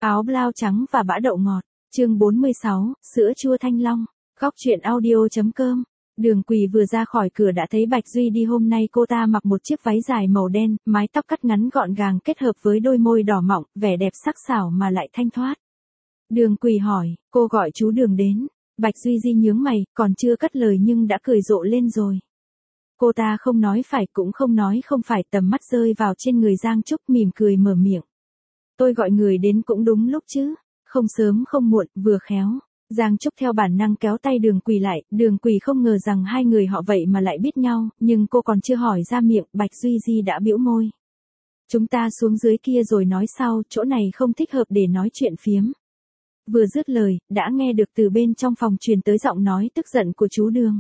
Áo blau trắng và bã đậu ngọt. Chương 46, sữa chua thanh long. Góc truyện audio.com. Đường Quỳ vừa ra khỏi cửa đã thấy Bạch Duy đi. Hôm nay cô ta mặc một chiếc váy dài màu đen, mái tóc cắt ngắn gọn gàng kết hợp với đôi môi đỏ mọng, vẻ đẹp sắc sảo mà lại thanh thoát. Đường Quỳ hỏi, cô gọi chú Đường đến. Bạch Duy Di nhướng mày, còn chưa cất lời nhưng đã cười rộ lên rồi. Cô ta không nói phải cũng không nói không phải, tầm mắt rơi vào trên người Giang Trúc mỉm cười mở miệng. Tôi gọi người đến cũng đúng lúc chứ, không sớm không muộn, vừa khéo. Giang Trúc theo bản năng kéo tay Đường Quỳ lại, Đường Quỳ không ngờ rằng hai người họ vậy mà lại biết nhau, nhưng cô còn chưa hỏi ra miệng, Bạch Duy Di đã bĩu môi. Chúng ta xuống dưới kia rồi nói sau, chỗ này không thích hợp để nói chuyện phiếm. Vừa dứt lời, đã nghe được từ bên trong phòng truyền tới giọng nói tức giận của chú Đường.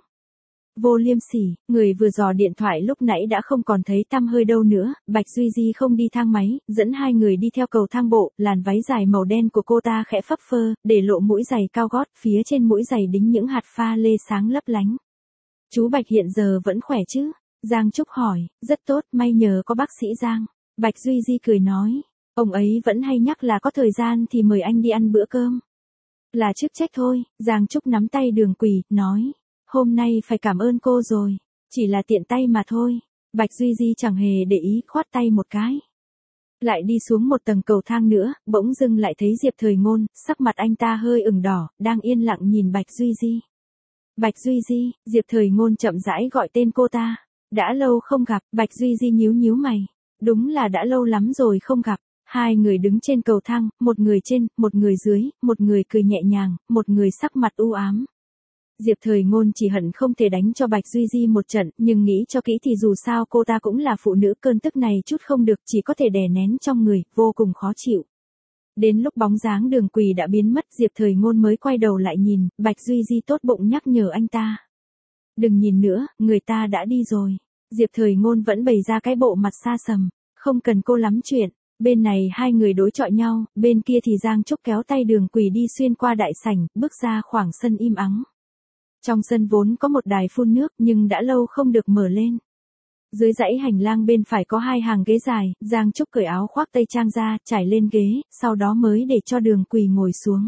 Vô liêm sỉ, người vừa dò điện thoại lúc nãy đã không còn thấy tăm hơi đâu nữa. Bạch Duy Di không đi thang máy, dẫn hai người đi theo cầu thang bộ, làn váy dài màu đen của cô ta khẽ phấp phơ, để lộ mũi giày cao gót, phía trên mũi giày đính những hạt pha lê sáng lấp lánh. Chú Bạch hiện giờ vẫn khỏe chứ? Giang Trúc hỏi. Rất tốt, may nhờ có bác sĩ Giang. Bạch Duy Di cười nói, ông ấy vẫn hay nhắc là có thời gian thì mời anh đi ăn bữa cơm. Là chức trách thôi. Giang Trúc nắm tay Đường Quỳ, nói. Hôm nay phải cảm ơn cô rồi, chỉ là tiện tay mà thôi. Bạch Duy Di chẳng hề để ý, khoát tay một cái. Lại đi xuống một tầng cầu thang nữa, bỗng dưng lại thấy Diệp Thời Ngôn, sắc mặt anh ta hơi ửng đỏ, đang yên lặng nhìn Bạch Duy Di. Bạch Duy Di, Diệp Thời Ngôn chậm rãi gọi tên cô ta. Đã lâu không gặp. Bạch Duy Di nhíu mày. Đúng là đã lâu lắm rồi không gặp. Hai người đứng trên cầu thang, một người trên, một người dưới, một người cười nhẹ nhàng, một người sắc mặt u ám. Diệp Thời Ngôn chỉ hận không thể đánh cho Bạch Duy Di một trận, nhưng nghĩ cho kỹ thì dù sao cô ta cũng là phụ nữ, cơn tức này chút không được, chỉ có thể đè nén trong người, vô cùng khó chịu. Đến lúc bóng dáng Đường Quỳ đã biến mất, Diệp Thời Ngôn mới quay đầu lại nhìn, Bạch Duy Di tốt bụng nhắc nhở anh ta. Đừng nhìn nữa, người ta đã đi rồi. Diệp Thời Ngôn vẫn bày ra cái bộ mặt xa sầm, không cần cô lắm chuyện. Bên này hai người đối chọi nhau, bên kia thì Giang Trúc kéo tay Đường Quỳ đi xuyên qua đại sảnh, bước ra khoảng sân im ắng. Trong sân vốn có một đài phun nước nhưng đã lâu không được mở lên. Dưới dãy hành lang bên phải có hai hàng ghế dài, Giang Trúc cởi áo khoác tây trang ra, trải lên ghế, sau đó mới để cho Đường Quỳ ngồi xuống.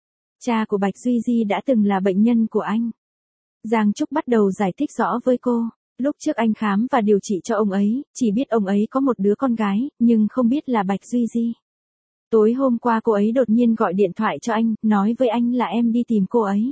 Cha của Bạch Duy Di đã từng là bệnh nhân của anh. Giang Trúc bắt đầu giải thích rõ với cô. Lúc trước anh khám và điều trị cho ông ấy, chỉ biết ông ấy có một đứa con gái, nhưng không biết là Bạch Duy Di. Tối hôm qua cô ấy đột nhiên gọi điện thoại cho anh, nói với anh là em đi tìm cô ấy.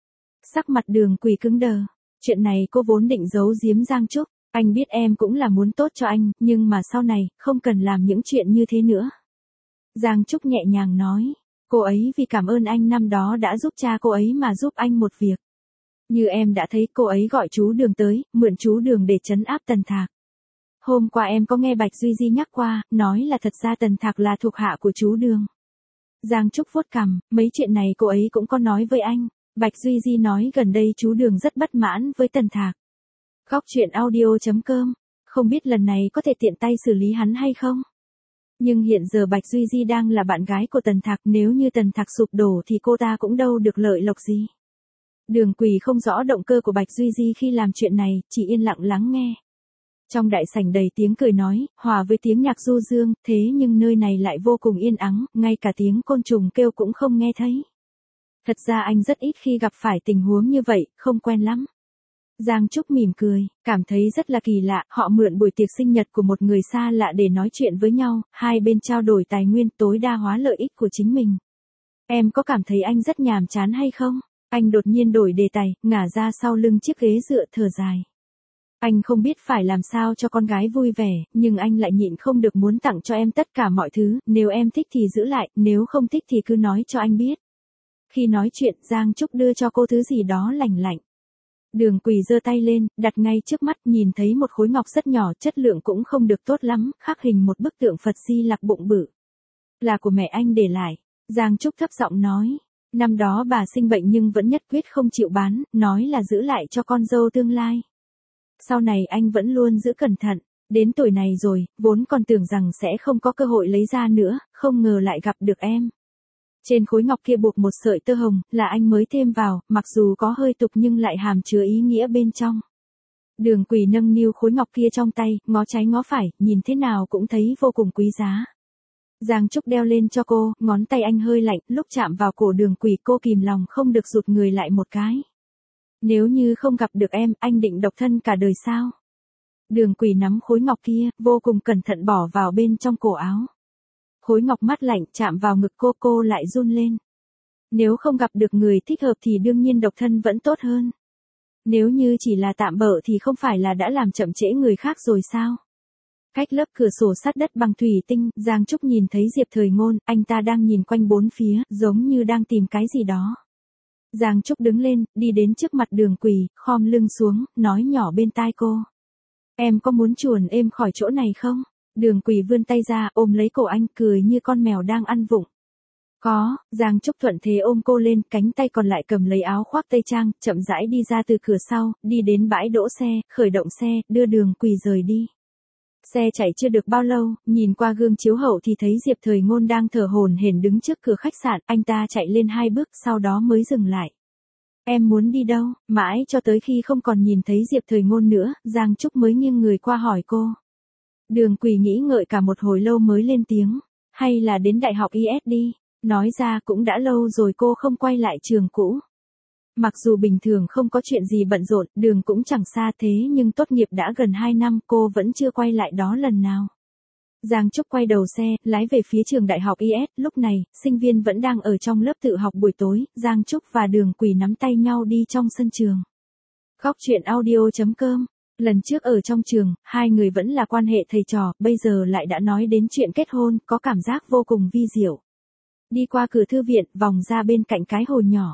Sắc mặt Đường Quỳ cứng đờ. Chuyện này cô vốn định giấu giếm Giang Trúc. Anh biết em cũng là muốn tốt cho anh, nhưng mà sau này, không cần làm những chuyện như thế nữa. Giang Trúc nhẹ nhàng nói. Cô ấy vì cảm ơn anh năm đó đã giúp cha cô ấy mà giúp anh một việc. Như em đã thấy, cô ấy gọi chú Đường tới, mượn chú Đường để trấn áp Tần Thạc. Hôm qua em có nghe Bạch Duy Di nhắc qua, nói là thật ra Tần Thạc là thuộc hạ của chú Đường. Giang Trúc vuốt cằm, mấy chuyện này cô ấy cũng có nói với anh. Bạch Duy Di nói gần đây chú Đường rất bất mãn với Tần Thạc. Góc truyện audio.com. Không biết lần này có thể tiện tay xử lý hắn hay không? Nhưng hiện giờ Bạch Duy Di đang là bạn gái của Tần Thạc, nếu như Tần Thạc sụp đổ thì cô ta cũng đâu được lợi lộc gì. Đường Quỳ không rõ động cơ của Bạch Duy Di khi làm chuyện này, chỉ yên lặng lắng nghe. Trong đại sảnh đầy tiếng cười nói, hòa với tiếng nhạc du dương, thế nhưng nơi này lại vô cùng yên ắng, ngay cả tiếng côn trùng kêu cũng không nghe thấy. Thật ra anh rất ít khi gặp phải tình huống như vậy, không quen lắm. Giang Trúc mỉm cười, cảm thấy rất là kỳ lạ, họ mượn buổi tiệc sinh nhật của một người xa lạ để nói chuyện với nhau, hai bên trao đổi tài nguyên tối đa hóa lợi ích của chính mình. Em có cảm thấy anh rất nhàm chán hay không? Anh đột nhiên đổi đề tài, ngả ra sau lưng chiếc ghế dựa thở dài. Anh không biết phải làm sao cho con gái vui vẻ, nhưng anh lại nhịn không được muốn tặng cho em tất cả mọi thứ, nếu em thích thì giữ lại, nếu không thích thì cứ nói cho anh biết. Khi nói chuyện, Giang Trúc đưa cho cô thứ gì đó lành lạnh. Đường Quỳ giơ tay lên, đặt ngay trước mắt, nhìn thấy một khối ngọc rất nhỏ, chất lượng cũng không được tốt lắm, khắc hình một bức tượng Phật Di Lặc bụng bự. Là của mẹ anh để lại. Giang Trúc thấp giọng nói. Năm đó bà sinh bệnh nhưng vẫn nhất quyết không chịu bán, nói là giữ lại cho con dâu tương lai. Sau này anh vẫn luôn giữ cẩn thận. Đến tuổi này rồi, vốn còn tưởng rằng sẽ không có cơ hội lấy ra nữa, không ngờ lại gặp được em. Trên khối ngọc kia buộc một sợi tơ hồng, là anh mới thêm vào, mặc dù có hơi tục nhưng lại hàm chứa ý nghĩa bên trong. Đường Quỳ nâng niu khối ngọc kia trong tay, ngó trái ngó phải, nhìn thế nào cũng thấy vô cùng quý giá. Giang Trúc đeo lên cho cô, ngón tay anh hơi lạnh, lúc chạm vào cổ Đường Quỳ cô kìm lòng không được rụt người lại một cái. Nếu như không gặp được em, anh định độc thân cả đời sao? Đường Quỳ nắm khối ngọc kia, vô cùng cẩn thận bỏ vào bên trong cổ áo. Khối ngọc mát lạnh chạm vào ngực cô lại run lên. Nếu không gặp được người thích hợp thì đương nhiên độc thân vẫn tốt hơn. Nếu như chỉ là tạm bợ thì không phải là đã làm chậm trễ người khác rồi sao? Cách lớp cửa sổ sắt đất bằng thủy tinh, Giang Trúc nhìn thấy Diệp Thời Ngôn, anh ta đang nhìn quanh bốn phía, giống như đang tìm cái gì đó. Giang Trúc đứng lên, đi đến trước mặt Đường Quỳ, khom lưng xuống, nói nhỏ bên tai cô. Em có muốn chuồn êm khỏi chỗ này không? Đường Quỳ vươn tay ra, ôm lấy cổ anh, cười như con mèo đang ăn vụng. Có, Giang Trúc thuận thế ôm cô lên, cánh tay còn lại cầm lấy áo khoác tây trang, chậm rãi đi ra từ cửa sau, đi đến bãi đỗ xe, khởi động xe, đưa Đường Quỳ rời đi. Xe chạy chưa được bao lâu, nhìn qua gương chiếu hậu thì thấy Diệp Thời Ngôn đang thở hổn hển đứng trước cửa khách sạn, anh ta chạy lên 2 bước sau đó mới dừng lại. Em muốn đi đâu? Mãi cho tới khi không còn nhìn thấy Diệp Thời Ngôn nữa, Giang Trúc mới nghiêng người qua hỏi cô. Đường Quỳ nghĩ ngợi cả một hồi lâu mới lên tiếng, hay là đến Đại học IS đi, nói ra cũng đã lâu rồi cô không quay lại trường cũ. Mặc dù bình thường không có chuyện gì bận rộn, đường cũng chẳng xa thế nhưng tốt nghiệp đã gần 2 năm cô vẫn chưa quay lại đó lần nào. Giang Trúc quay đầu xe, lái về phía trường Đại học IS, lúc này, sinh viên vẫn đang ở trong lớp tự học buổi tối, Giang Trúc và Đường Quỳ nắm tay nhau đi trong sân trường. Góc truyện audio.com. Lần trước ở trong trường, hai người vẫn là quan hệ thầy trò, bây giờ lại đã nói đến chuyện kết hôn, có cảm giác vô cùng vi diệu. Đi qua cửa thư viện, vòng ra bên cạnh cái hồ nhỏ.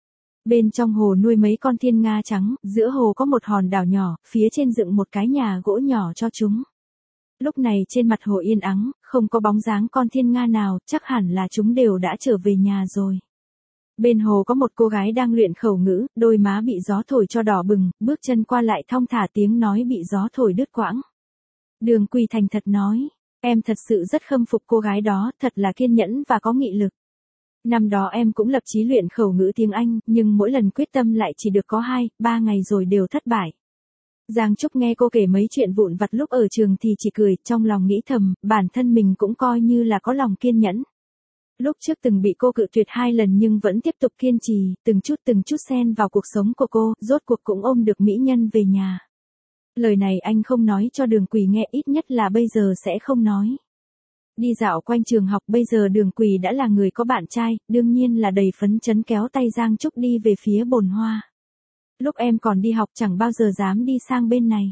Bên trong hồ nuôi mấy con thiên nga trắng, giữa hồ có một hòn đảo nhỏ, phía trên dựng một cái nhà gỗ nhỏ cho chúng. Lúc này trên mặt hồ yên ắng, không có bóng dáng con thiên nga nào, chắc hẳn là chúng đều đã trở về nhà rồi. Bên hồ có một cô gái đang luyện khẩu ngữ, đôi má bị gió thổi cho đỏ bừng, bước chân qua lại thong thả tiếng nói bị gió thổi đứt quãng. Đường Quỳ thành thật nói, em thật sự rất khâm phục cô gái đó, thật là kiên nhẫn và có nghị lực. Năm đó em cũng lập chí luyện khẩu ngữ tiếng Anh, nhưng mỗi lần quyết tâm lại chỉ được có 2-3 ngày rồi đều thất bại. Giang Trúc nghe cô kể mấy chuyện vụn vặt lúc ở trường thì chỉ cười, trong lòng nghĩ thầm, bản thân mình cũng coi như là có lòng kiên nhẫn. Lúc trước từng bị cô cự tuyệt 2 lần nhưng vẫn tiếp tục kiên trì, từng chút xen vào cuộc sống của cô, rốt cuộc cũng ôm được mỹ nhân về nhà. Lời này anh không nói cho Đường Quỳ nghe, ít nhất là bây giờ sẽ không nói. Đi dạo quanh trường học, bây giờ Đường Quỳ đã là người có bạn trai, đương nhiên là đầy phấn chấn kéo tay Giang Trúc đi về phía bồn hoa. Lúc em còn đi học chẳng bao giờ dám đi sang bên này.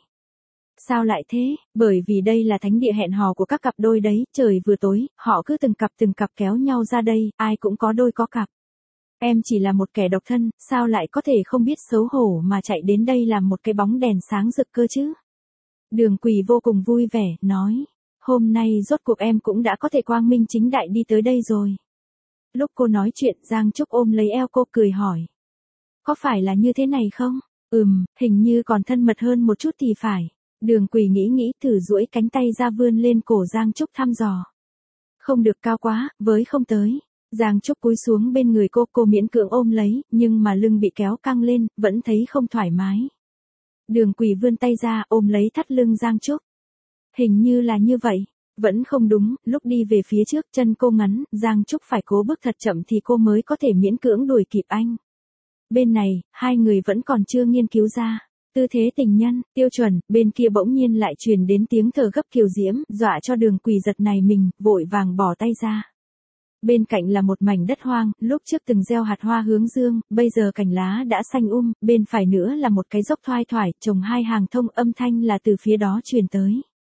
Sao lại thế? Bởi vì đây là thánh địa hẹn hò của các cặp đôi đấy, trời vừa tối, họ cứ từng cặp kéo nhau ra đây, ai cũng có đôi có cặp. Em chỉ là một kẻ độc thân, sao lại có thể không biết xấu hổ mà chạy đến đây làm một cái bóng đèn sáng rực cơ chứ? Đường Quỳ vô cùng vui vẻ, nói, hôm nay rốt cuộc em cũng đã có thể quang minh chính đại đi tới đây rồi. Lúc cô nói chuyện, Giang Trúc ôm lấy eo cô cười hỏi. Có phải là như thế này không? Hình như còn thân mật hơn một chút thì phải. Đường Quỳ nghĩ thử duỗi cánh tay ra vươn lên cổ Giang Trúc thăm dò. Không được cao quá, với không tới. Giang Trúc cúi xuống bên người cô miễn cưỡng ôm lấy, nhưng mà lưng bị kéo căng lên, vẫn thấy không thoải mái. Đường Quỳ vươn tay ra ôm lấy thắt lưng Giang Trúc. Hình như là như vậy. Vẫn không đúng, lúc đi về phía trước chân cô ngắn, Giang Trúc phải cố bước thật chậm thì cô mới có thể miễn cưỡng đuổi kịp anh. Bên này, hai người vẫn còn chưa nghiên cứu ra tư thế tình nhân, tiêu chuẩn, bên kia bỗng nhiên lại truyền đến tiếng thở gấp kiều diễm, dọa cho Đường Quỳ giật nảy mình, vội vàng bỏ tay ra. Bên cạnh là một mảnh đất hoang, lúc trước từng gieo hạt hoa hướng dương, bây giờ cành lá đã xanh bên phải nữa là một cái dốc thoai thoải, trồng 2 hàng thông, âm thanh là từ phía đó truyền tới.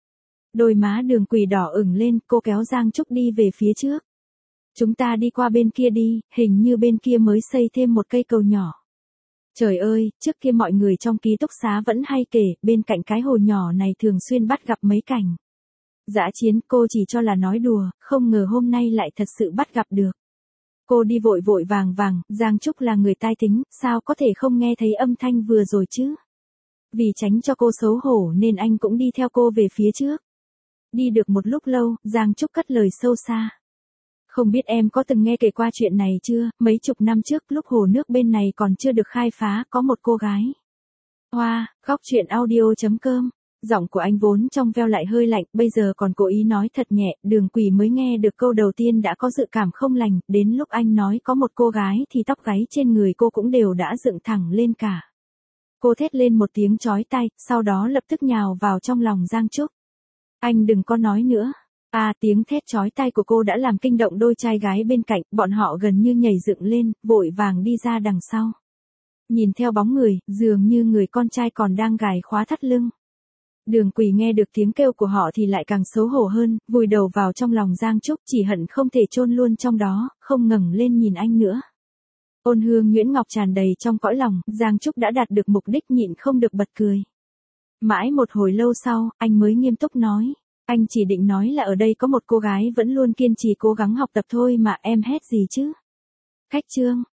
Đôi má Đường Quỳ đỏ ửng lên, cô kéo Giang Trúc đi về phía trước. Chúng ta đi qua bên kia đi, hình như bên kia mới xây thêm một cây cầu nhỏ. Trời ơi, trước kia mọi người trong ký túc xá vẫn hay kể, bên cạnh cái hồ nhỏ này thường xuyên bắt gặp mấy cảnh dã chiến, cô chỉ cho là nói đùa, không ngờ hôm nay lại thật sự bắt gặp được. Cô đi vội vàng, Giang Trúc là người tai tính, sao có thể không nghe thấy âm thanh vừa rồi chứ? Vì tránh cho cô xấu hổ nên anh cũng đi theo cô về phía trước. Đi được một lúc lâu, Giang Trúc cất lời sâu xa. Không biết em có từng nghe kể qua chuyện này chưa, mấy chục năm trước lúc hồ nước bên này còn chưa được khai phá, có một cô gái. Hoa, góc truyện audio.com Giọng của anh vốn trong veo lại hơi lạnh, bây giờ còn cố ý nói thật nhẹ, Đường Quỳ mới nghe được câu đầu tiên đã có dự cảm không lành, đến lúc anh nói có một cô gái thì tóc gáy trên người cô cũng đều đã dựng thẳng lên cả. Cô thét lên một tiếng chói tai, sau đó lập tức nhào vào trong lòng Giang Trúc. Anh đừng có nói nữa. Tiếng thét chói tai của cô đã làm kinh động đôi trai gái bên cạnh, bọn họ gần như nhảy dựng lên, vội vàng đi ra đằng sau. Nhìn theo bóng người, dường như người con trai còn đang gài khóa thắt lưng. Đường Quỳ nghe được tiếng kêu của họ thì lại càng xấu hổ hơn, vùi đầu vào trong lòng Giang Trúc, chỉ hận không thể chôn luôn trong đó, không ngẩng lên nhìn anh nữa. Ôn hương nhuyễn ngọc tràn đầy trong cõi lòng, Giang Trúc đã đạt được mục đích nhịn không được bật cười. Mãi một hồi lâu sau, anh mới nghiêm túc nói. Anh chỉ định nói là ở đây có một cô gái vẫn luôn kiên trì cố gắng học tập thôi mà, em hét gì chứ? Khách trương,